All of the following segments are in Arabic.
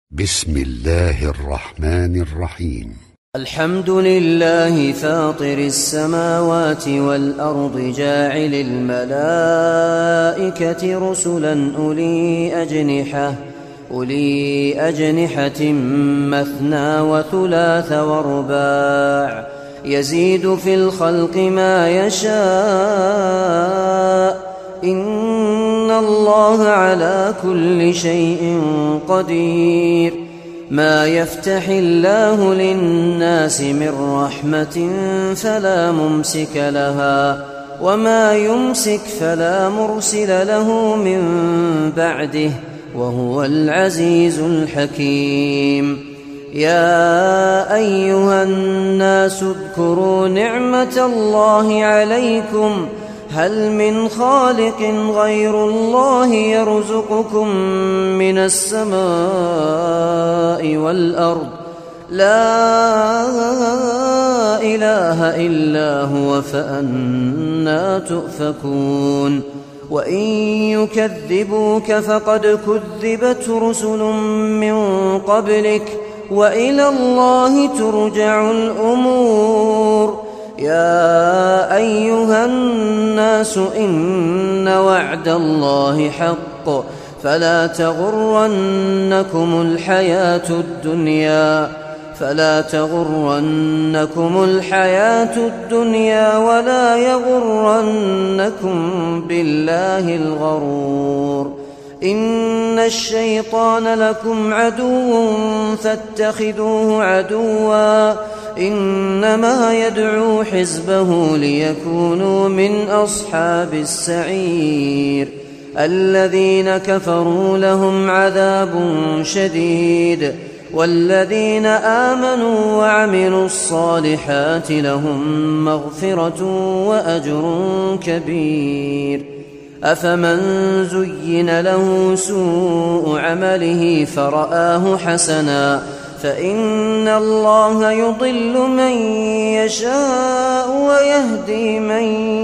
بسم الله الرحمن الرحيم. الحمد لله فاطر السماوات والأرض جاعل الملائكة رسلا أولي أجنحة مثنى وثلاث ورباع يزيد في الخلق ما يشاء إن الله على كل شيء قدير. ما يفتح الله للناس من رحمة فلا ممسك لها وما يمسك فلا مرسل له من بعده وهو العزيز الحكيم. يا أيها الناس اذكروا نعمة الله عليكم هل من خالق غير الله يرزقكم من السماء والأرض لا إله إلا هو فأنى تؤفكون. وإن يكذبوك فقد كذبت رسل من قبلك وإلى الله ترجع الأمور. يا أيها الناس إن وعد الله حق فلا تغرنكم الحياة الدنيا ولا يغرنكم بالله الغرور. إن الشيطان لكم عدو فاتخذوه عدوا إنما يدعو حزبه ليكونوا من أصحاب السعير. الذين كفروا لهم عذاب شديد والذين آمنوا وعملوا الصالحات لهم مغفرة وأجر كبير. أفمن زين له سوء عمله فرآه حسنا فإن الله يضل من يشاء ويهدي من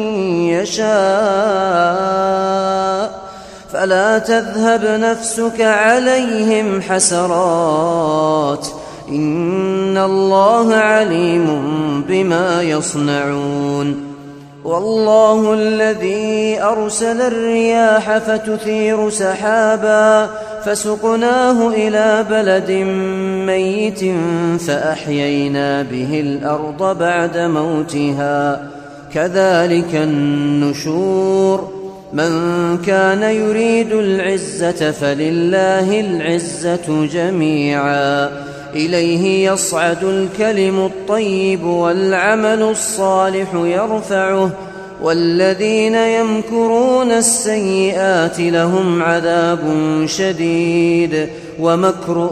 يشاء فلا تذهب نفسك عليهم حسرات إن الله عليم بما يصنعون. والله الذي أرسل الرياح فتثير سحابا فسقناه إلى بلد ميت فأحيينا به الأرض بعد موتها كذلك النشور. من كان يريد العزة فلله العزة جميعا إليه يصعد الكلم الطيب والعمل الصالح يرفعه والذين يمكرون السيئات لهم عذاب شديد ومكر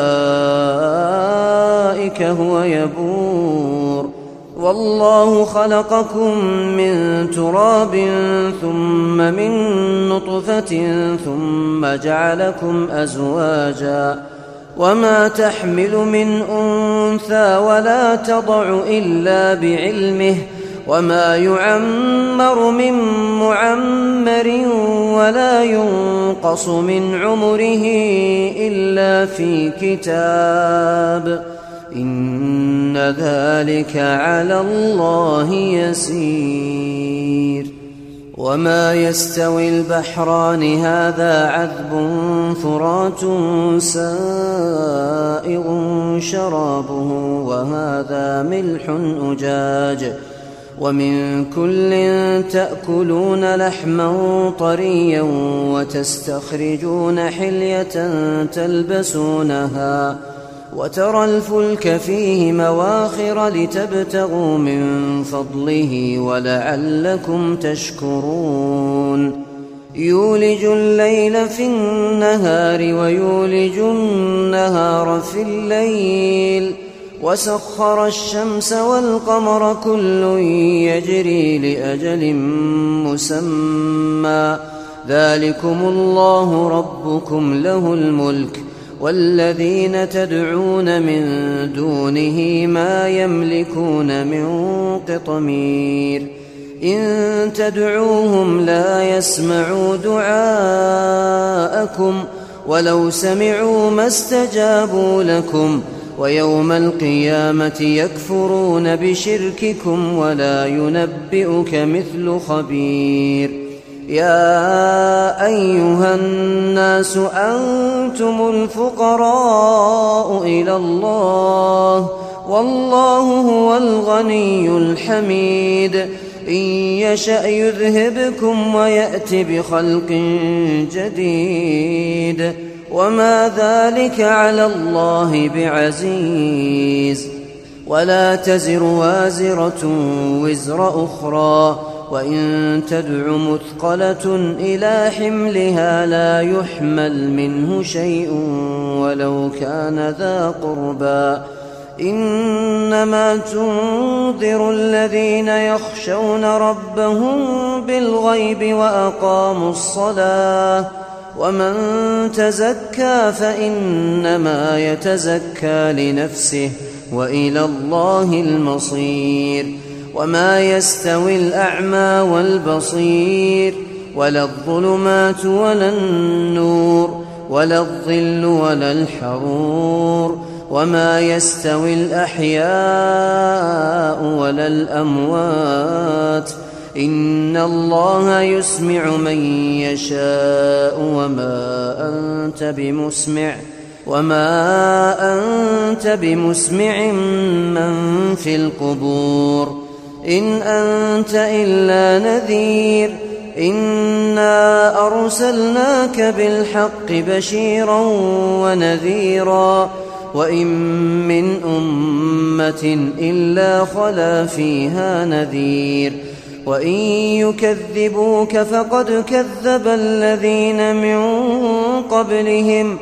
أولئك هو يبور. والله خلقكم من تراب ثم من نطفة ثم جعلكم أزواجا وما تحمل من أنثى ولا تضع إلا بعلمه وما يعمر من معمر ولا ينقص من عمره إلا في كتاب إن ذلك على الله يسير. وما يستوي البحران هذا عذب فرات سائغ شرابه وهذا ملح أجاج ومن كل تأكلون لحما طريا وتستخرجون حلية تلبسونها وترى الفلك فيه مواخر لتبتغوا من فضله ولعلكم تشكرون. يولج الليل في النهار ويولج النهار في الليل وسخر الشمس والقمر كل يجري لأجل مسمى ذلكم الله ربكم له الملك والذين تدعون من دونه ما يملكون من قطمير. إن تدعوهم لا يسمعوا دعاءكم ولو سمعوا ما استجابوا لكم ويوم القيامة يكفرون بشرككم ولا ينبئك مثل خبير. يا أيها الناس أنتم الفقراء إلى الله والله هو الغني الحميد. إن يشأ يذهبكم ويأت بخلق جديد وما ذلك على الله بعزيز. ولا تزر وازرة وزر أخرى وإن تدع مثقلة إلى حملها لا يحمل منه شيء ولو كان ذا قربى. إنما تنذر الذين يخشون ربهم بالغيب وأقاموا الصلاة ومن تزكى فإنما يتزكى لنفسه وإلى الله المصير. وما يستوي الأعمى والبصير ولا الظلمات ولا النور ولا الظل ولا الحرور وما يستوي الأحياء ولا الأموات إن الله يسمع من يشاء وما أنت بمسمع من في القبور إن أنت إلا نذير. إنا أرسلناك بالحق بشيرا ونذيرا وإن من أمة إلا خلا فيها نذير. وإن يكذبوك فقد كذب الذين من قبلهم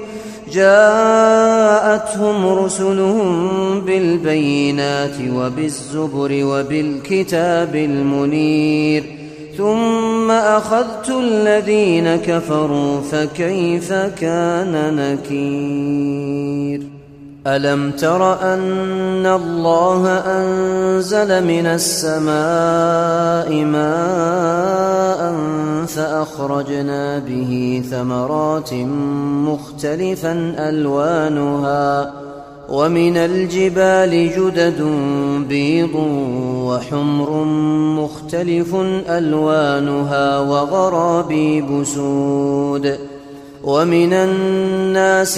جاءتهم رسلهم بالبينات وبالزبر وبالكتاب المنير ثم أخذت الذين كفروا فكيف كان نكير. ألم تر أن الله أنزل من السماء ماء فأخرجنا به ثمرات مختلفا ألوانها ومن الجبال جدد بيض وحمر مختلف ألوانها وغرابيب سود ومن الناس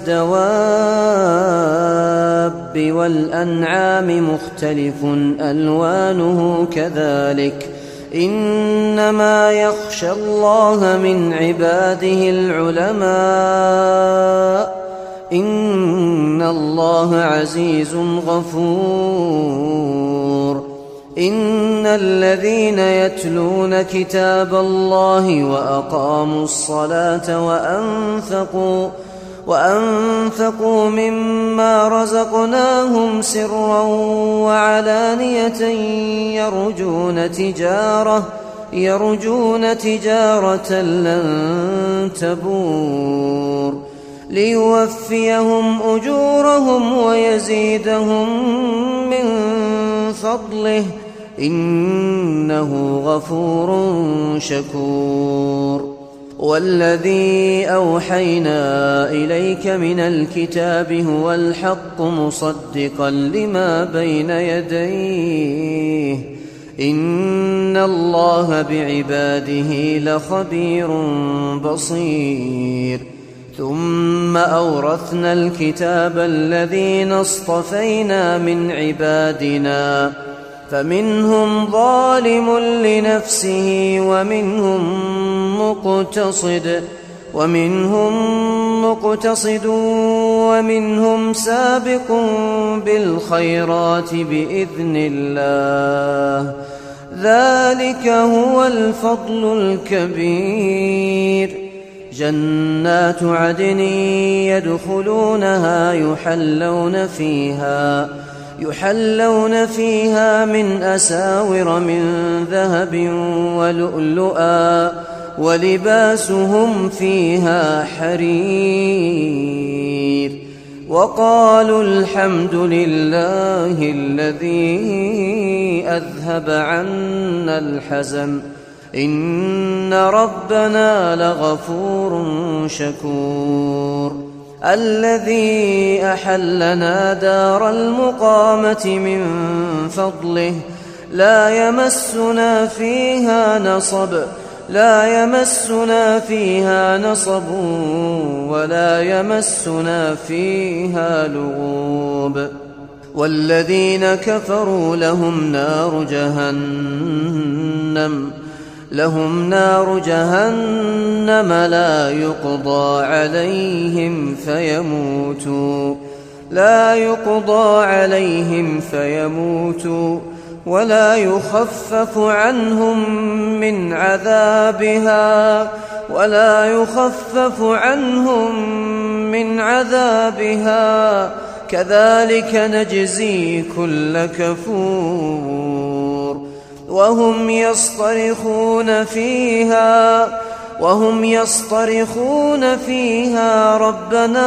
والدواب والأنعام مختلف ألوانه كذلك إنما يخشى الله من عباده العلماء إن الله عزيز غفور. إن الذين يتلون كتاب الله وأقاموا الصلاة وأنفقوا مما رزقناهم سرا وعلانية يرجون تجارة لن تبور ليوفيهم أجورهم ويزيدهم من فضله إنه غفور شكور. والذي أوحينا إليك من الكتاب هو الحق مصدقا لما بين يديه إن الله بعباده لخبير بصير. ثم أورثنا الكتاب الذين اصطفينا من عبادنا فمنهم ظالم لنفسه ومنهم مقتصد ومنهم سابق بالخيرات بإذن الله ذلك هو الفضل الكبير. جنات عدن يدخلونها يحلون فيها من أساور من ذهب ولؤلؤا ولباسهم فيها حرير. وقالوا الحمد لله الذي أذهب عنا الحزن إن ربنا لغفور شكور الذي أحلنا دار المقامة من فضله لا يمسنا فيها نصب ولا يمسنا فيها لغوب والذين كفروا لهم نار جهنم لا يقضى عليهم فيموتوا ولا يخفف عنهم من عذابها كذلك نجزي كل كفور وهم يصطرخون فيها ربنا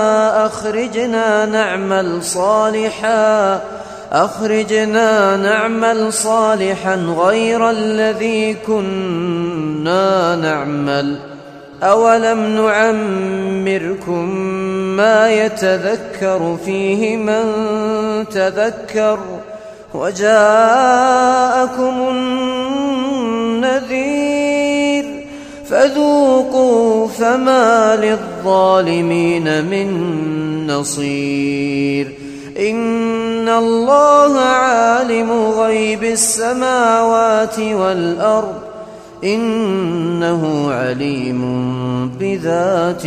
أخرجنا نعمل صالحا غير الذي كنا نعمل أولم نعمركم ما يتذكر فيه من تذكر وجاءكم النذير فذوقوا فما للظالمين من نصير إن الله عالم غيب السماوات والأرض إنه عليم بذات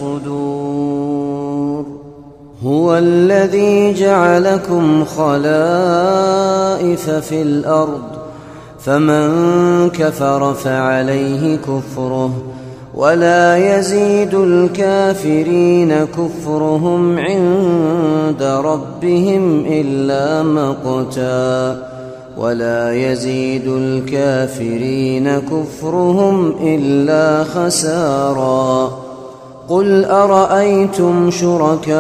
الصدور هو الذي جعلكم خلائف في الأرض فمن كفر فعليه كفره ولا يزيد الكافرين كفرهم عند ربهم إلا مقتا ولا يزيد الكافرين كفرهم إلا خسارا قل أرأيتم شركاءكم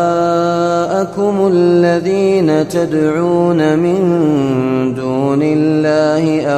الذين تدعون من دون الله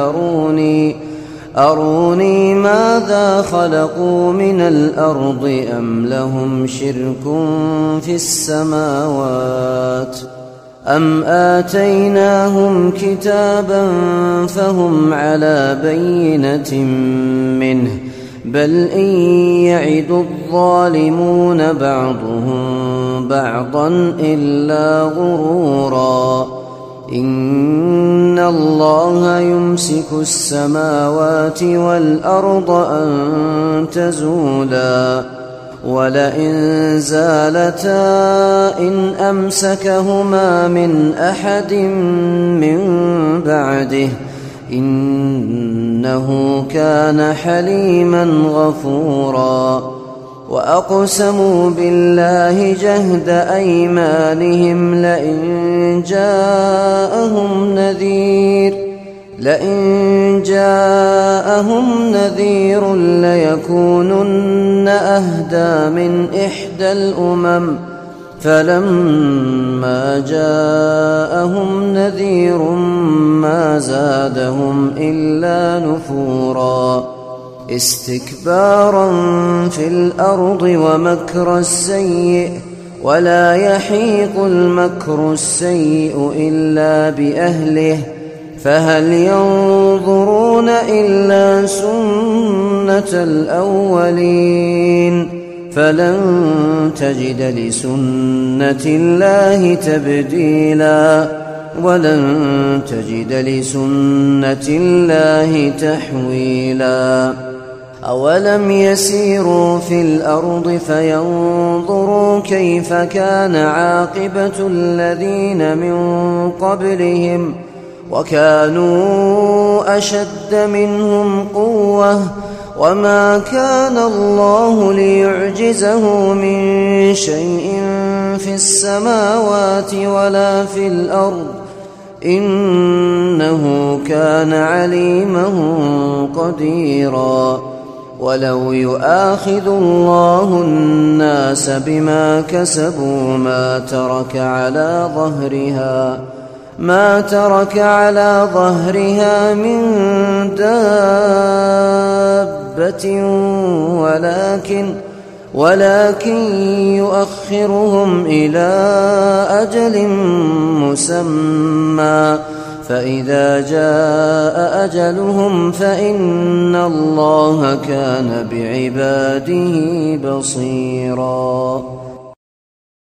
أروني ماذا خلقوا من الأرض أم لهم شرك في السماوات أم آتيناهم كتابا فهم على بينة منه بل إن يعد الظالمون بعضهم بعضا إلا غرورا إن الله يمسك السماوات والأرض أن تزولا ولئن زالتا إن أمسكهما من أحد من بعده إنه كان حليما غفورا وأقسموا بالله جهد أيمانهم لئن جاءهم نذير ليكونن أهدى من إحدى الأمم فلما جاءهم نذير ما زادهم إلا نفورا استكبارا في الأرض ومكر السيء ولا يحيق المكر السيء إلا بأهله فهل ينظرون إلا سنة الأولين فلن تجد لسنة الله تبديلا ولن تجد لسنة الله تحويلا أولم يسيروا في الأرض فينظروا كيف كان عاقبة الذين من قبلهم وكانوا أشد منهم قوة وما كان الله ليعجزه من شيء في السماوات ولا في الأرض إنه كان عليما قديرا ولو يؤاخذ الله الناس بما كسبوا ما ترك على ظهرها ما ترك على ظهرها من دابة ولكن يؤخرهم إلى أجل مسمى فإذا جاء أجلهم فإن الله كان بعباده بصيرا.